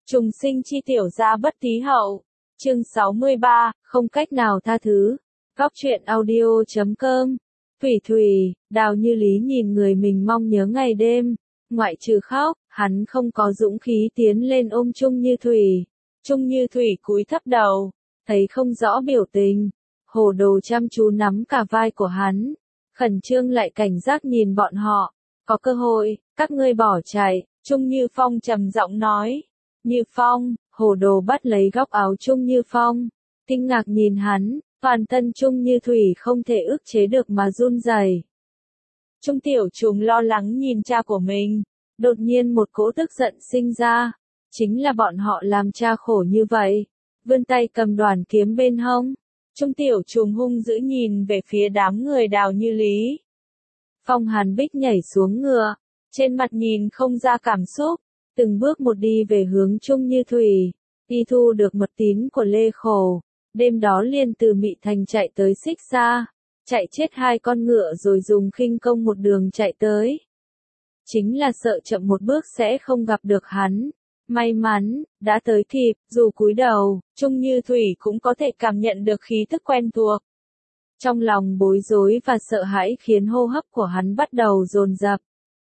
Trùng sinh chi tiểu gia bất tí hậu. Chương 63, không cách nào tha thứ. Góc truyện audio.com. Thủy Thủy, Đào Như Lý nhìn người mình mong nhớ ngày đêm. Ngoại trừ khóc, hắn không có dũng khí tiến lên ôm Trung Như Thủy. Trung Như Thủy cúi thấp đầu, thấy không rõ biểu tình. Hồ Đồ chăm chú nắm cả vai của hắn. Khẩn trương lại cảnh giác nhìn bọn họ. Có cơ hội, các ngươi bỏ chạy. Trung Như Phong trầm giọng nói. Như Phong, Hồ Đồ bắt lấy góc áo Trung Như Phong. Kinh ngạc nhìn hắn, toàn thân Trung Như Thủy không thể ức chế được mà run rẩy. Trung Tiểu Trùng lo lắng nhìn cha của mình. Đột nhiên một cỗ tức giận sinh ra. Chính là bọn họ làm cha khổ như vậy. Vươn tay cầm đoàn kiếm bên hông. Trung Tiểu Trùng hung dữ nhìn về phía đám người Đào Như Lý. Phong Hàn Bích nhảy xuống ngựa. Trên mặt nhìn không ra cảm xúc. Từng bước một đi về hướng Trung Như Thủy. Y thu được mật tín của Lê Khổ. Đêm đó liền từ Mị Thành chạy tới Xích Sa. Chạy chết 2 con ngựa rồi dùng khinh công một đường chạy tới. Chính là sợ chậm một bước sẽ không gặp được hắn. May mắn, đã tới kịp, dù cúi đầu, Trung Như Thủy cũng có thể cảm nhận được khí tức quen thuộc. Trong lòng bối rối và sợ hãi khiến hô hấp của hắn bắt đầu dồn dập.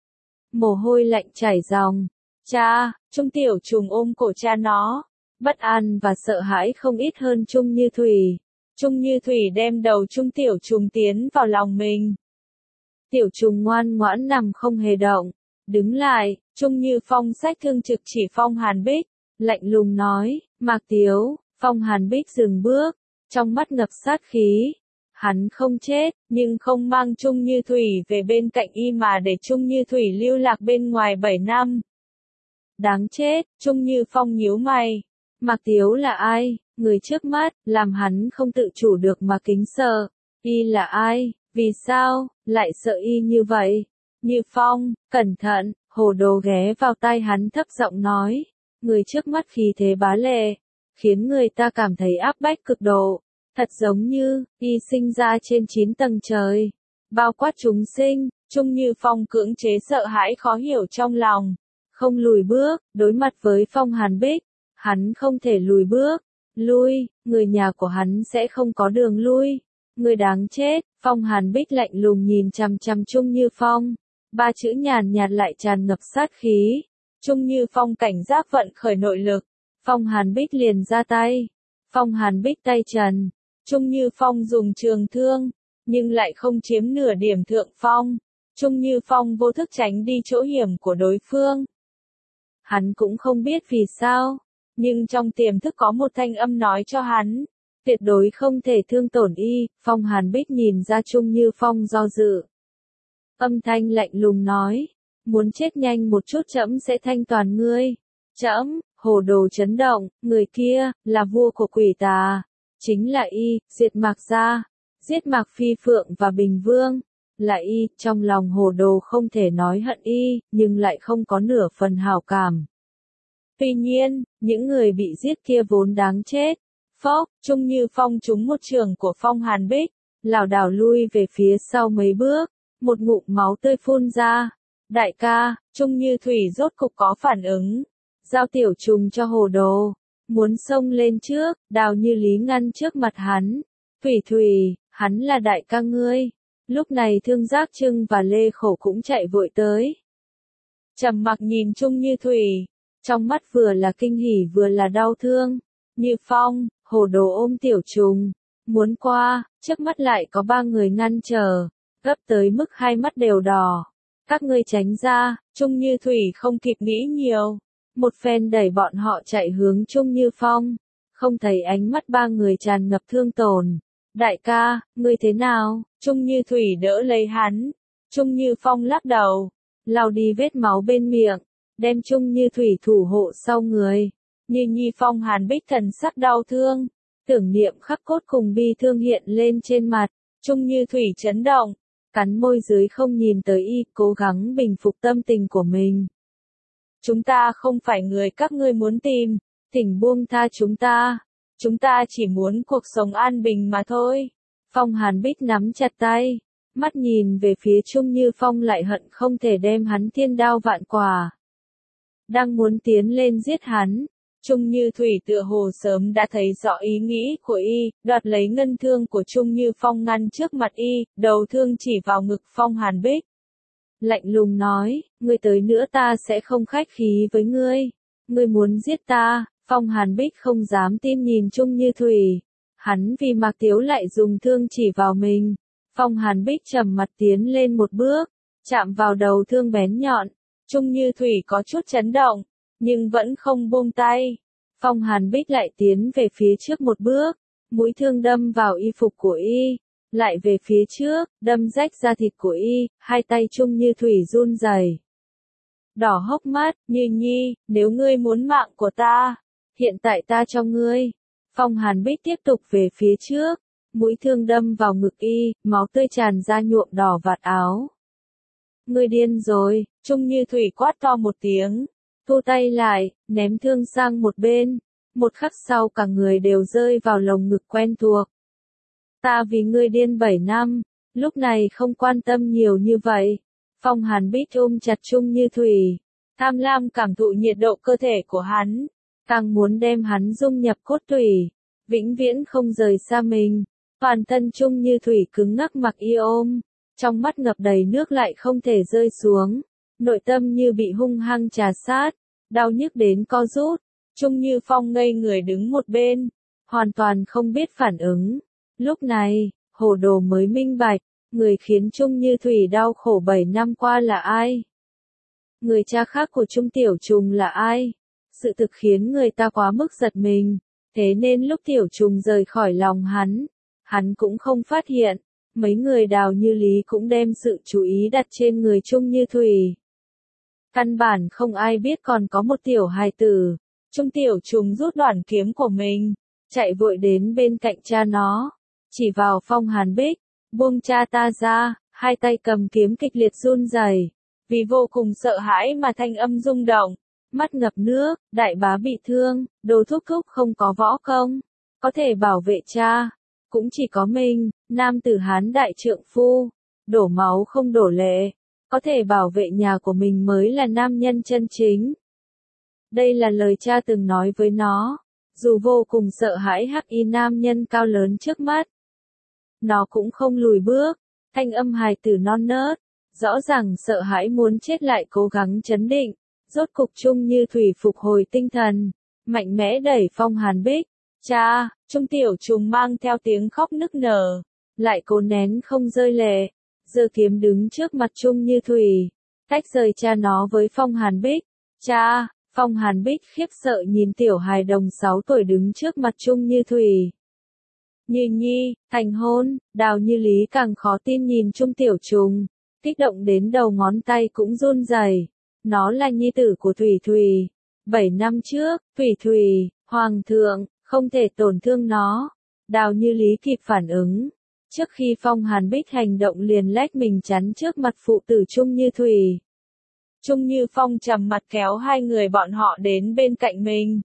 Mồ hôi lạnh chảy ròng. Cha, Trung Tiểu Trùng ôm cổ cha nó. Bất an và sợ hãi không ít hơn Trung Như Thủy. Trung Như Thủy đem đầu Trung Tiểu Trùng tiến vào lòng mình. Tiểu Trùng ngoan ngoãn nằm không hề động. Đứng lại, Trung Như Phong xách thương trực chỉ Phong Hàn Bích. Lạnh lùng nói, Mạc Tiếu. Phong Hàn Bích dừng bước. Trong mắt ngập sát khí. Hắn không chết, nhưng không mang Trung Như Thủy về bên cạnh y mà để Trung Như Thủy lưu lạc bên ngoài 7 năm. Đáng chết, Trung Như Phong nhíu mày. Mạc Tiếu là ai? Người trước mắt, làm hắn không tự chủ được mà kính sợ. Y là ai? Vì sao, lại sợ y như vậy? Như Phong, cẩn thận, Hồ Đồ ghé vào tai hắn thấp giọng nói. Người trước mắt khí thế bá lệ, khiến người ta cảm thấy áp bách cực độ. Thật giống như, y sinh ra trên 9 tầng trời. Bao quát chúng sinh, Trung Như Phong cưỡng chế sợ hãi khó hiểu trong lòng. Không lùi bước, đối mặt với Phong Hàn Bích. Hắn không thể lùi bước. Lui, người nhà của hắn sẽ không có đường lui. Người đáng chết, Phong Hàn Bích lạnh lùng nhìn chằm chằm Trung Như Phong. 3 chữ nhàn nhạt lại tràn ngập sát khí. Trung Như Phong cảnh giác vận khởi nội lực. Phong Hàn Bích liền ra tay. Phong Hàn Bích tay trần. Trung Như Phong dùng trường thương, nhưng lại không chiếm nửa điểm thượng phong. Trung Như Phong vô thức tránh đi chỗ hiểm của đối phương. Hắn cũng không biết vì sao, nhưng trong tiềm thức có một thanh âm nói cho hắn, tuyệt đối không thể thương tổn y. Phong Hàn Bích nhìn ra Trung Như Phong do dự. Âm thanh lạnh lùng nói, muốn chết nhanh một chút trẫm sẽ thanh toàn ngươi. Trẫm, Hồ Đồ chấn động, người kia, là vua của quỷ tà. Chính là y, diệt Mạc gia, giết Mạc Phi Phượng và Bình Vương. Là y, trong lòng Hồ Đồ không thể nói hận y, nhưng lại không có nửa phần hảo cảm. Tuy nhiên, những người bị giết kia vốn đáng chết. Phốc, Trung Như Phong trúng một trường của Phong Hàn Bích, lảo đảo lui về phía sau mấy bước, một ngụm máu tươi phun ra. Đại ca, Trung Như Thủy rốt cục có phản ứng, giao Tiểu Trùng cho Hồ Đồ. Muốn xông lên trước, Đào Như Lý ngăn trước mặt hắn. Thủy Thủy, hắn là đại ca ngươi. Lúc này Thương Giác Trưng và Lê Khổ cũng chạy vội tới. Trầm mặc nhìn Trung Như Thủy. Trong mắt vừa là kinh hỉ vừa là đau thương. Như Phong, Hồ Đồ ôm Tiểu Trùng. Muốn qua, trước mắt lại có 3 người ngăn trở. Gấp tới mức 2 mắt đều đỏ. Các ngươi tránh ra, Trung Như Thủy không kịp nghĩ nhiều. Một phen đẩy bọn họ chạy hướng Trung Như Phong. Không thấy ánh mắt 3 người tràn ngập thương tổn. Đại ca, ngươi thế nào? Trung Như Thủy đỡ lấy hắn. Trung Như Phong lắc đầu. Lau đi vết máu bên miệng. Đem Trung Như Thủy thủ hộ sau người. Như Phong Hàn Bích thần sắc đau thương. Tưởng niệm khắc cốt cùng bi thương hiện lên trên mặt. Trung Như Thủy chấn động. Cắn môi dưới không nhìn tới y, cố gắng bình phục tâm tình của mình. Chúng ta không phải người các ngươi muốn tìm, thỉnh buông tha chúng ta. Chúng ta chỉ muốn cuộc sống an bình mà thôi. Phong Hàn Bích nắm chặt tay, mắt nhìn về phía Trung Như Phong lại hận không thể đem hắn thiên đao vạn quả. Đang muốn tiến lên giết hắn, Trung Như Thủy tựa hồ sớm đã thấy rõ ý nghĩ của y, đoạt lấy ngân thương của Trung Như Phong ngăn trước mặt y, đầu thương chỉ vào ngực Phong Hàn Bích. Lạnh lùng nói, ngươi tới nữa ta sẽ không khách khí với ngươi. Ngươi muốn giết ta, Phong Hàn Bích không dám tin nhìn Trung Như Thủy. Hắn vì Mạc Tiếu lại dùng thương chỉ vào mình. Phong Hàn Bích trầm mặt tiến lên một bước, chạm vào đầu thương bén nhọn. Trung Như Thủy có chút chấn động, nhưng vẫn không buông tay. Phong Hàn Bích lại tiến về phía trước một bước, mũi thương đâm vào y phục của y, lại về phía trước, đâm rách da thịt của y, hai tay Trung Như Thủy run rẩy. Đỏ hốc mắt, Như Nhi, nếu ngươi muốn mạng của ta, hiện tại ta cho ngươi. Phong Hàn Bích tiếp tục về phía trước, mũi thương đâm vào ngực y, máu tươi tràn ra nhuộm đỏ vạt áo. Ngươi điên rồi, Trung Như Thủy quát to một tiếng, thu tay lại, ném thương sang một bên. Một khắc sau cả người đều rơi vào lồng ngực quen thuộc. Ta vì ngươi điên 7 năm, lúc này không quan tâm nhiều như vậy. Phong Hàn Bích ôm chặt Trung Như Thủy, tham lam cảm thụ nhiệt độ cơ thể của hắn, càng muốn đem hắn dung nhập cốt tủy, vĩnh viễn không rời xa mình. Toàn thân Trung Như Thủy cứng ngắc mặc y ôm, trong mắt ngập đầy nước lại không thể rơi xuống, nội tâm như bị hung hăng trà sát, đau nhức đến co rút. Trung Như Phong ngây người đứng một bên, hoàn toàn không biết phản ứng. Lúc này, Hồ Đồ mới minh bạch, người khiến Trung Như Thủy đau khổ 7 năm qua là ai? Người cha khác của Trung Tiểu Trùng là ai? Sự thực khiến người ta quá mức giật mình, thế nên lúc Tiểu Trùng rời khỏi lòng hắn cũng không phát hiện. Mấy người Đào Như Lý cũng đem sự chú ý đặt trên người Trung Như Thủy. Căn bản không ai biết còn có một tiểu hài tử. Trung Tiểu Trùng rút đoạn kiếm của mình, chạy vội đến bên cạnh cha nó, chỉ vào Phong Hàn Bích, buông cha ta ra, hai tay cầm kiếm kịch liệt run rẩy, vì vô cùng sợ hãi mà thanh âm rung động, mắt ngập nước, đại bá bị thương, Đồ thúc thúc không có võ công, có thể bảo vệ cha, cũng chỉ có mình, nam tử Hán đại trượng phu, đổ máu không đổ lệ, có thể bảo vệ nhà của mình mới là nam nhân chân chính. Đây là lời cha từng nói với nó, dù vô cùng sợ hãi hắc y nam nhân cao lớn trước mắt. Nó cũng không lùi bước, thanh âm hài tử non nớt, rõ ràng sợ hãi muốn chết lại cố gắng trấn định, rốt cục Trung Như Thủy phục hồi tinh thần, mạnh mẽ đẩy Phong Hàn Bích. Cha, Trung Tiểu Trùng mang theo tiếng khóc nức nở, lại cố nén không rơi lệ, giơ kiếm đứng trước mặt Trung Như Thủy, tách rời cha nó với Phong Hàn Bích. Cha! Phong Hàn Bích khiếp sợ nhìn tiểu hài đồng 6 tuổi đứng trước mặt Trung Như Thủy. Như Nhi, thành hôn, Đào Như Lý càng khó tin nhìn Trung Tiểu Trùng, kích động đến đầu ngón tay cũng run rẩy. Nó là nhi tử của Thủy Thủy. 7 năm trước, Thủy Thủy, Hoàng thượng, không thể tổn thương nó. Đào Như Lý kịp phản ứng. Trước khi Phong Hàn Bích hành động liền lách mình chắn trước mặt phụ tử Trung Như Thủy. Trung Như Phong trầm mặt kéo hai người bọn họ đến bên cạnh mình.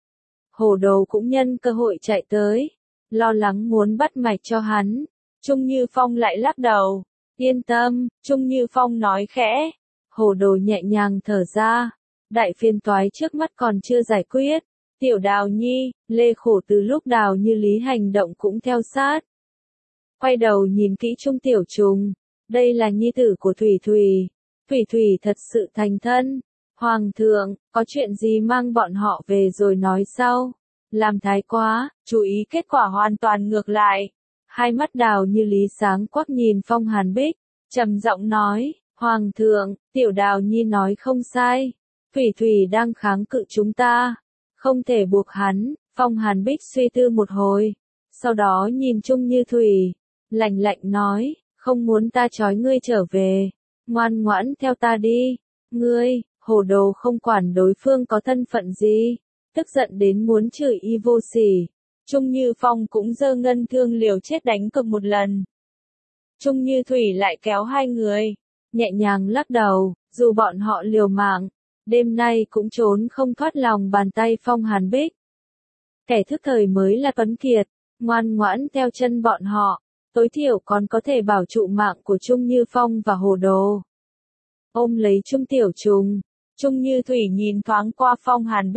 Hồ Đồ cũng nhân cơ hội chạy tới, lo lắng muốn bắt mạch cho hắn. Trung Như Phong lại lắc đầu. Yên tâm, Trung Như Phong nói khẽ. Hồ Đồ nhẹ nhàng thở ra. Đại phiền toái trước mắt còn chưa giải quyết. Tiểu Đào Nhi, Lê Khổ từ lúc Đào Như Lý hành động cũng theo sát. Quay đầu nhìn kỹ Trung Tiểu Trùng. Đây là nhi tử của Thủy Thủy. Thủy Thủy thật sự thành thân. Hoàng thượng, có chuyện gì mang bọn họ về rồi nói sau. Làm thái quá, chú ý kết quả hoàn toàn ngược lại. Hai mắt Đào Như Lý sáng quắc nhìn Phong Hàn Bích, trầm giọng nói, Hoàng thượng, tiểu Đào Nhi nói không sai. Thủy Thủy đang kháng cự chúng ta. Không thể buộc hắn. Phong Hàn Bích suy tư một hồi. Sau đó nhìn Trung Như Thủy. Lạnh lạnh nói, không muốn ta trói ngươi trở về. Ngoan ngoãn theo ta đi. Ngươi, Hồ Đồ không quản đối phương có thân phận gì. Tức giận đến muốn chửi y vô sỉ. Trung Như Phong cũng giơ ngân thương liều chết đánh cược một lần. Trung Như Thủy lại kéo hai người. Nhẹ nhàng lắc đầu, dù bọn họ liều mạng. Đêm nay cũng trốn không thoát lòng bàn tay Phong Hàn Bích. Kẻ thức thời mới là tuấn kiệt. Ngoan ngoãn theo chân bọn họ. Tối thiểu còn có thể bảo trụ mạng của Trung Như Phong và Hồ Đồ. Ôm lấy Trung Tiểu Trùng. Trung Như Thủy nhìn thoáng qua Phong Hàn Bích.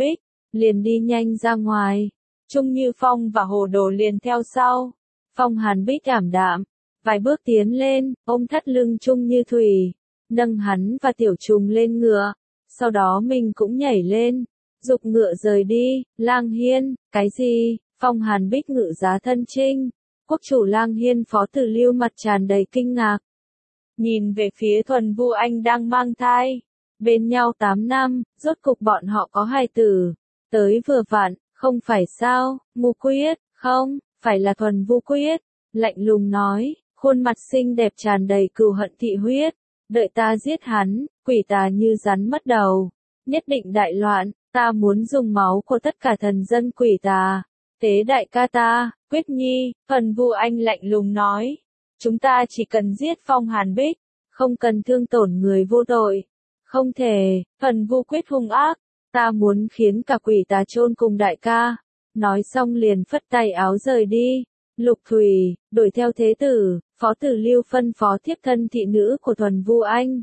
liền đi nhanh ra ngoài. Trung Như Phong và Hồ Đồ liền theo sau. Phong Hàn Bích ảm đạm, vài bước tiến lên, ôm thắt lưng Trung Như Thủy, nâng hắn và Tiểu Trùng lên ngựa, sau đó mình cũng nhảy lên, giục ngựa rời đi. Lang Hiên, cái gì? Phong Hàn Bích ngự giá thân chinh. Quốc chủ Lang Hiên Phó Tử Lưu mặt tràn đầy kinh ngạc. Nhìn về phía Thuần Vu Anh đang mang thai. Bên nhau 8 năm, rốt cục bọn họ có hài tử. Tới vừa vặn, không phải sao? Ngu Quyết, không, phải là Thuần Vu Quyết. Lạnh lùng nói, khuôn mặt xinh đẹp tràn đầy cừu hận thị huyết. Đợi ta giết hắn, quỷ tà như rắn mất đầu. Nhất định đại loạn, ta muốn dùng máu của tất cả thần dân quỷ tà. Tế đại ca ta, Quyết Nhi, Thuần Vu Anh lạnh lùng nói. Chúng ta chỉ cần giết Phong Hàn Bích, không cần thương tổn người vô tội. Không thể, Thuần Vu Quyết hung ác, ta muốn khiến cả quỷ tà chôn cùng đại ca. Nói xong liền phất tay áo rời đi. Lục Thủy, đuổi theo thế tử, Phó Tử Lưu phân phó thiếp thân thị nữ của Thuần Vu Anh.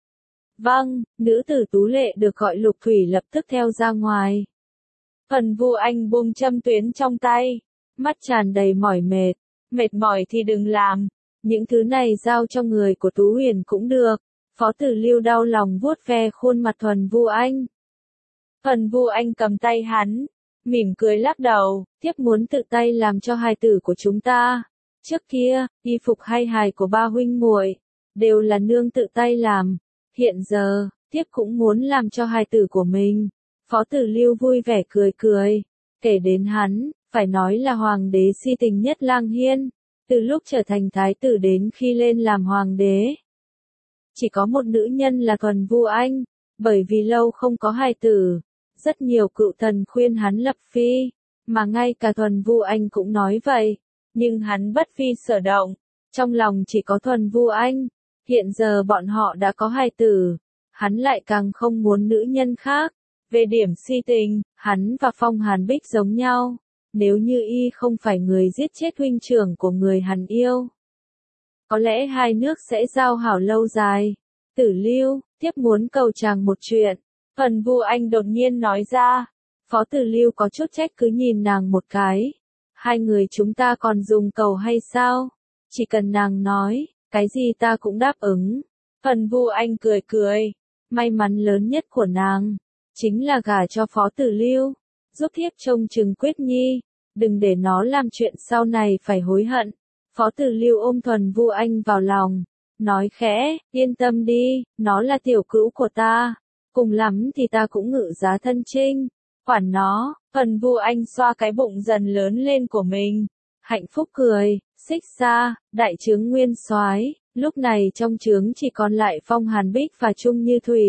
Vâng, nữ tử tú lệ được gọi Lục Thủy lập tức theo ra ngoài. Thuần Vu Anh buông châm tuyến trong tay, mắt tràn đầy mỏi mệt. Mệt mỏi thì đừng làm, những thứ này giao cho người của Tú Huyền cũng được. Phó Tử Lưu đau lòng vuốt ve khuôn mặt Thuần Vu Anh. Thuần Vu Anh cầm tay hắn, mỉm cười lắc đầu, thiếp muốn tự tay làm cho hài tử của chúng ta. Trước kia, y phục hay hài của ba huynh muội đều là nương tự tay làm. Hiện giờ, thiếp cũng muốn làm cho hài tử của mình. Phó Tử Lưu vui vẻ cười cười. Kể đến hắn, phải nói là hoàng đế si tình nhất Lang Hiên. Từ lúc trở thành thái tử đến khi lên làm hoàng đế. Chỉ có một nữ nhân là Thuần Vu Anh. Bởi vì lâu không có hài tử. Rất nhiều cựu thần khuyên hắn lập phi. Mà ngay cả Thuần Vu Anh cũng nói vậy. Nhưng hắn bất phi sở động. Trong lòng chỉ có Thuần Vu Anh. Hiện giờ bọn họ đã có hài tử. Hắn lại càng không muốn nữ nhân khác. Về điểm si tình, hắn và Phong Hàn Bích giống nhau. Nếu như y không phải người giết chết huynh trưởng của người hắn yêu, có lẽ hai nước sẽ giao hảo lâu dài. Tử Lưu, thiếp muốn cầu chàng một chuyện. Thuần Vu Anh đột nhiên nói ra. Phó Tử Lưu có chút trách cứ nhìn nàng một cái. Hai người chúng ta còn dùng cầu hay sao? Chỉ cần nàng nói, cái gì ta cũng đáp ứng. Thuần Vu Anh cười cười. May mắn lớn nhất của nàng chính là gả cho Phó Tử Lưu, giúp thiếp trông chừng Quyết Nhi, đừng để nó làm chuyện sau này phải hối hận. Phó Tử Lưu ôm Thuần Vu Anh vào lòng, nói khẽ, yên tâm đi, nó là tiểu cữu của ta, cùng lắm thì ta cũng ngự giá thân chinh, quản nó. Thuần Vu Anh xoa cái bụng dần lớn lên của mình, hạnh phúc cười. Xích Xa, đại trướng nguyên soái, lúc này trong trướng chỉ còn lại Phong Hàn Bích và Trung Như Thủy.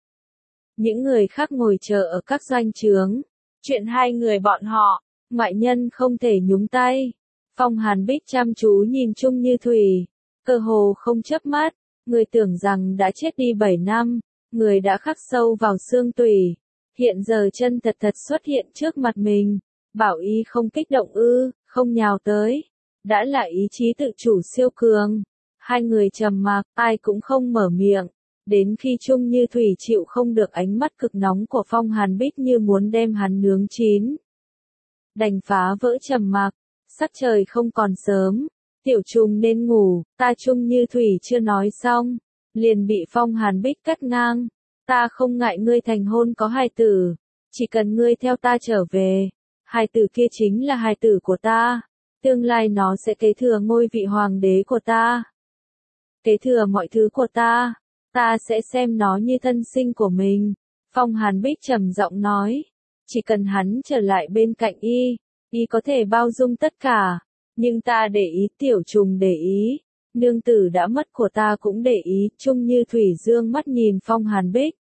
Những người khác ngồi chờ ở các doanh trướng. Chuyện hai người bọn họ, ngoại nhân không thể nhúng tay. Phong Hàn Bích chăm chú nhìn Trung Như Thủy, cơ hồ không chớp mắt. Người tưởng rằng đã chết đi 7 năm, người đã khắc sâu vào xương tủy. Hiện giờ chân thật thật xuất hiện trước mặt mình. Bảo y không kích động ư, không nhào tới. Đã là ý chí tự chủ siêu cường. Hai người trầm mặc, ai cũng không mở miệng. Đến khi Trung Như Thủy chịu không được ánh mắt cực nóng của Phong Hàn Bích như muốn đem hắn nướng chín. Đành phá vỡ trầm mặc, sắc trời không còn sớm, Tiểu Trùng nên ngủ, ta Trung Như Thủy chưa nói xong, liền bị Phong Hàn Bích cắt ngang. Ta không ngại ngươi thành hôn có hài tử, chỉ cần ngươi theo ta trở về, hài tử kia chính là hài tử của ta, tương lai nó sẽ kế thừa ngôi vị hoàng đế của ta, kế thừa mọi thứ của ta. Ta sẽ xem nó như thân sinh của mình. Phong Hàn Bích trầm giọng nói. Chỉ cần hắn trở lại bên cạnh y có thể bao dung tất cả. Nhưng ta để ý, Tiểu Trùng để ý. Nương tử đã mất của ta cũng để ý. Trung Như Thủy dương mắt nhìn Phong Hàn Bích.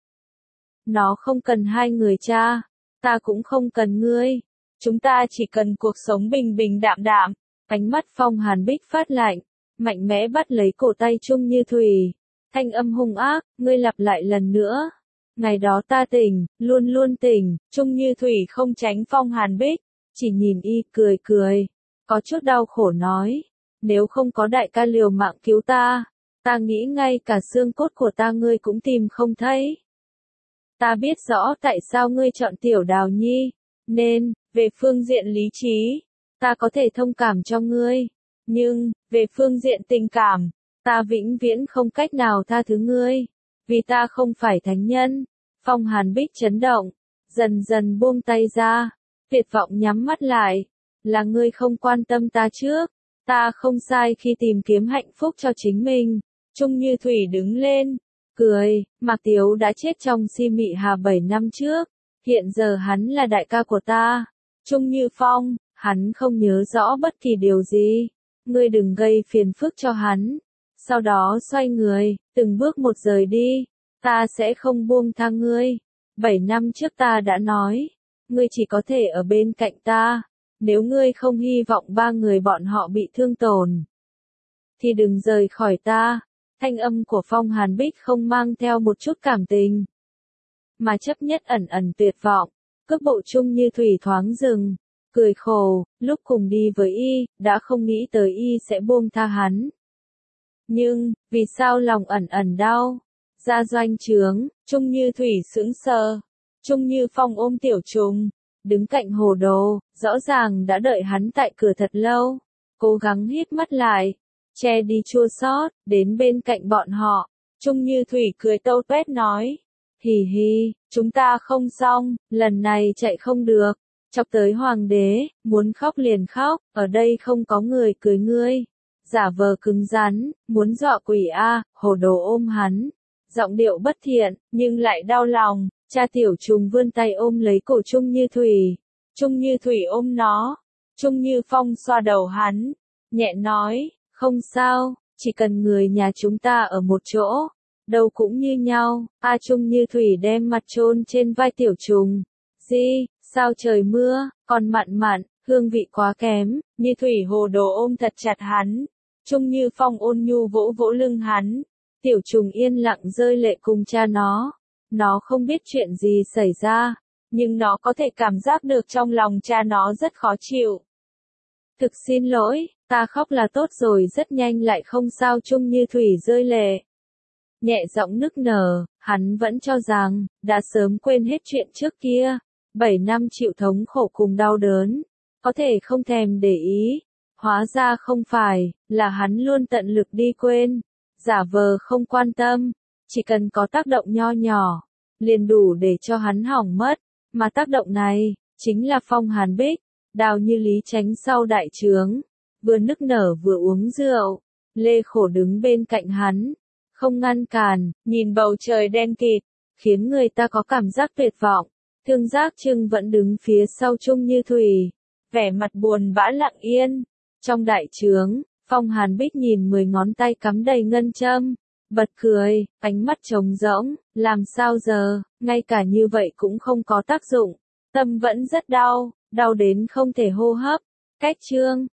Nó không cần hai người cha. Ta cũng không cần ngươi. Chúng ta chỉ cần cuộc sống bình bình đạm đạm. Ánh mắt Phong Hàn Bích phát lạnh. Mạnh mẽ bắt lấy cổ tay Trung Như Thủy. Thanh âm hung ác, ngươi lặp lại lần nữa. Ngày đó ta tỉnh, luôn luôn tỉnh. Trung Như Thủy không tránh Phong Hàn Bích, chỉ nhìn y cười cười. Có chút đau khổ nói. Nếu không có đại ca liều mạng cứu ta, ta nghĩ ngay cả xương cốt của ta ngươi cũng tìm không thấy. Ta biết rõ tại sao ngươi chọn Tiểu Đào Nhi. Nên, về phương diện lý trí, ta có thể thông cảm cho ngươi. Nhưng, về phương diện tình cảm, ta vĩnh viễn không cách nào tha thứ ngươi. Vì ta không phải thánh nhân. Phong Hàn Bích chấn động, dần dần buông tay ra, tuyệt vọng nhắm mắt lại. Là ngươi không quan tâm ta trước. Ta không sai khi tìm kiếm hạnh phúc cho chính mình. Trung Như Thủy đứng lên, cười, Mạc Tiếu đã chết trong si mị hà 7 năm trước. Hiện giờ hắn là đại ca của ta. Trung Như Phong, hắn không nhớ rõ bất kỳ điều gì. Ngươi đừng gây phiền phức cho hắn. Sau đó xoay người, từng bước một rời đi. Ta sẽ không buông tha ngươi. 7 năm trước ta đã nói, ngươi chỉ có thể ở bên cạnh ta. Nếu ngươi không hy vọng ba người bọn họ bị thương tổn, thì đừng rời khỏi ta. Thanh âm của Phong Hàn Bích không mang theo một chút cảm tình, mà chấp nhất ẩn ẩn tuyệt vọng. Cước bộ Trung Như Thủy thoáng dừng, cười khổ, lúc cùng đi với y, đã không nghĩ tới y sẽ buông tha hắn. Nhưng, vì sao lòng ẩn ẩn đau? Ra doanh trướng, Trung Như Thủy sững sờ. Trung Như Phong ôm Tiểu Trùng, đứng cạnh Hồ Đồ, rõ ràng đã đợi hắn tại cửa thật lâu. Cố gắng hít mắt lại, che đi chua xót, đến bên cạnh bọn họ. Trung Như Thủy cười tâu tuét nói, hì hì, chúng ta không xong, lần này chạy không được. Chọc tới hoàng đế, muốn khóc liền khóc, ở đây không có người cưới ngươi. Giả vờ cứng rắn, muốn dọa quỷ a. Hồ Đồ ôm hắn, giọng điệu bất thiện, nhưng lại đau lòng. Cha Tiểu Trùng vươn tay ôm lấy cổ Trung Như Thủy. Trung Như Thủy ôm nó. Trung Như Phong xoa đầu hắn, nhẹ nói, không sao, chỉ cần người nhà chúng ta ở một chỗ, đâu cũng như nhau. Trung Như Thủy đem mặt chôn trên vai Tiểu Trùng. Di, sao trời mưa, còn mặn mặn, hương vị quá kém. Như Thủy Hồ Đồ ôm thật chặt hắn. Trung Như Phong ôn nhu vỗ vỗ lưng hắn. Tiểu Trùng yên lặng rơi lệ cùng cha nó. Nó không biết chuyện gì xảy ra, nhưng nó có thể cảm giác được trong lòng cha nó rất khó chịu. Thực xin lỗi, ta khóc là tốt rồi, rất nhanh lại không sao. Trung Như Thủy rơi lệ, nhẹ giọng nức nở. Hắn vẫn cho rằng, đã sớm quên hết chuyện trước kia. 7 năm chịu thống khổ cùng đau đớn, có thể không thèm để ý. Hóa ra không phải, là hắn luôn tận lực đi quên, giả vờ không quan tâm. Chỉ cần có tác động nho nhỏ, liền đủ để cho hắn hỏng mất. Mà tác động này, chính là Phong Hàn Bích. Đào Như Lý tránh sau đại trướng, vừa nức nở vừa uống rượu. Lê Khổ đứng bên cạnh hắn, không ngăn cản, nhìn bầu trời đen kịt, khiến người ta có cảm giác tuyệt vọng. Thương Giác Trưng vẫn đứng phía sau Trung Như Thủy, vẻ mặt buồn bã lặng yên. Trong đại trướng, Phong Hàn Bích nhìn 10 ngón tay cắm đầy ngân châm, bật cười, ánh mắt trống rỗng. Làm sao giờ, ngay cả như vậy cũng không có tác dụng. Tâm vẫn rất đau, đau đến không thể hô hấp. Cách chương